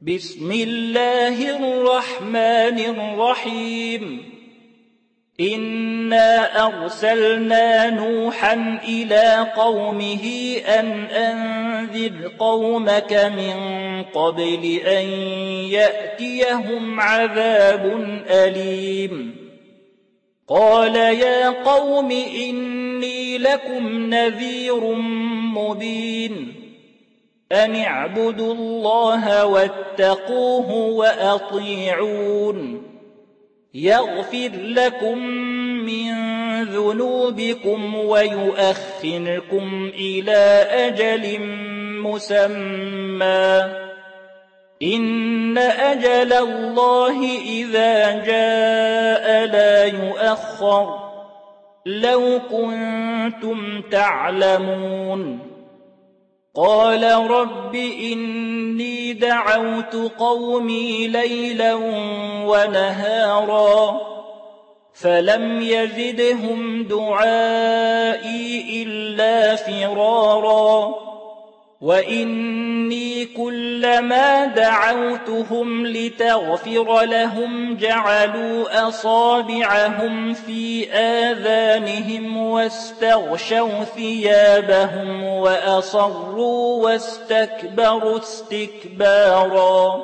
بسم الله الرحمن الرحيم إنا أرسلنا نوحا إلى قومه أن أنذر قومك من قبل أن يأتيهم عذاب أليم قال يا قوم إني لكم نذير مبين أن اعبدوا الله واتقوه وأطيعون يغفر لكم من ذنوبكم ويؤخركم إلى أجل مسمى إن أجل الله إذا جاء لا يؤخر لو كنتم تعلمون قال رب إني دعوت قومي ليلا ونهارا فلم يزدهم دعائي إلا فرارا وإني كلما دعوتهم لتغفر لهم جعلوا أصابعهم في آذانهم واستغشوا ثيابهم وأصروا واستكبروا استكبارا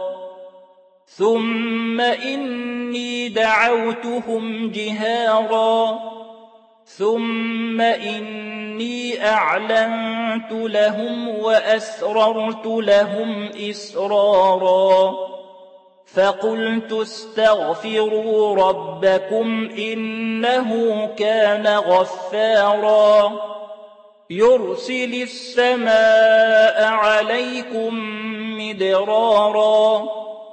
ثم إني دعوتهم جهارا ثم إني أعلنت لهم وأسررت لهم إسرارا فقلت استغفروا ربكم إنه كان غفارا يرسل السماء عليكم مدرارا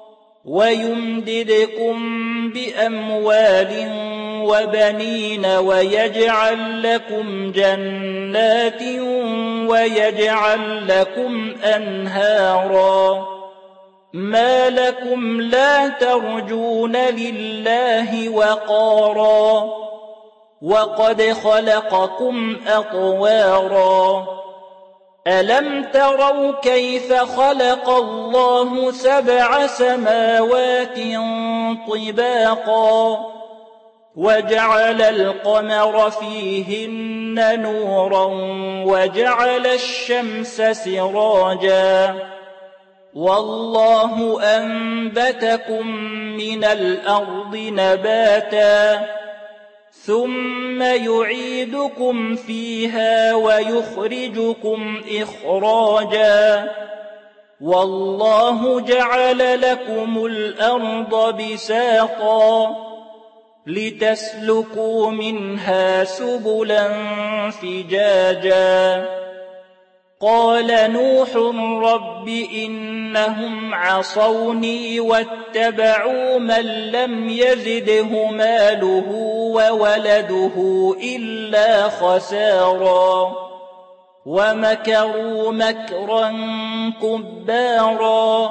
ويمددكم بأموال وبنين ويجعل لكم جنات ويجعل لكم أنهارا ما لكم لا ترجون لله وقارا وقد خلقكم أطوارا ألم تروا كيف خلق الله 7 سماوات طباقا وجعل القمر فيهن نورا وجعل الشمس سراجا والله أنبتكم من الأرض نباتا ثم يعيدكم فيها ويخرجكم إخراجا والله جعل لكم الأرض بساطا لتسلكوا منها سبلا فجاجا قال نوح رب إنهم عصوني واتبعوا من لم يزده ماله وولده إلا خسارا ومكروا مكرا كبارا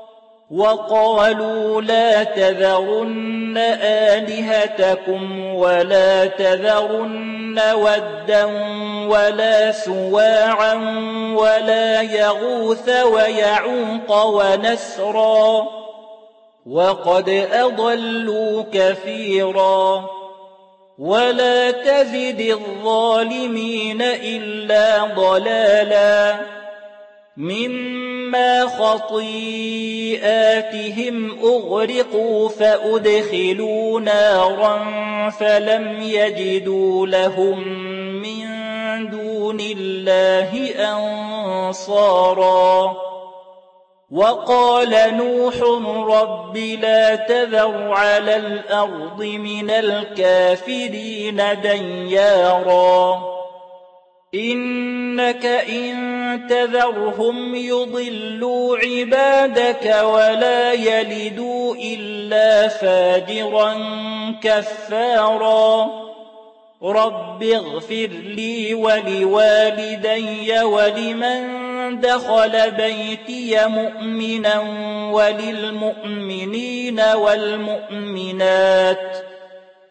وقالوا لا تذرن آلهتكم ولا تذرن ودا ولا سواعا ولا يغوث ويعوق ونسرا وقد أضلوا كثيرا ولا تزد الظالمين إلا ضلالا مما خطيئاتهم أغرقوا فأدخلوا نارا فلم يجدوا لهم من دون الله أنصارا وقال نوح رب لا تذر على الأرض من الكافرين ديارا إنك إن تذرهم يضلوا عبادك ولا يلدوا إلا فاجرا كفارا رب اغفر لي ولوالدي ولمن دخل بيتي مؤمنا وللمؤمنين والمؤمنات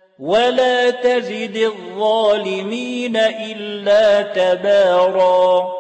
ولا تزد الظالمين إلا تبارا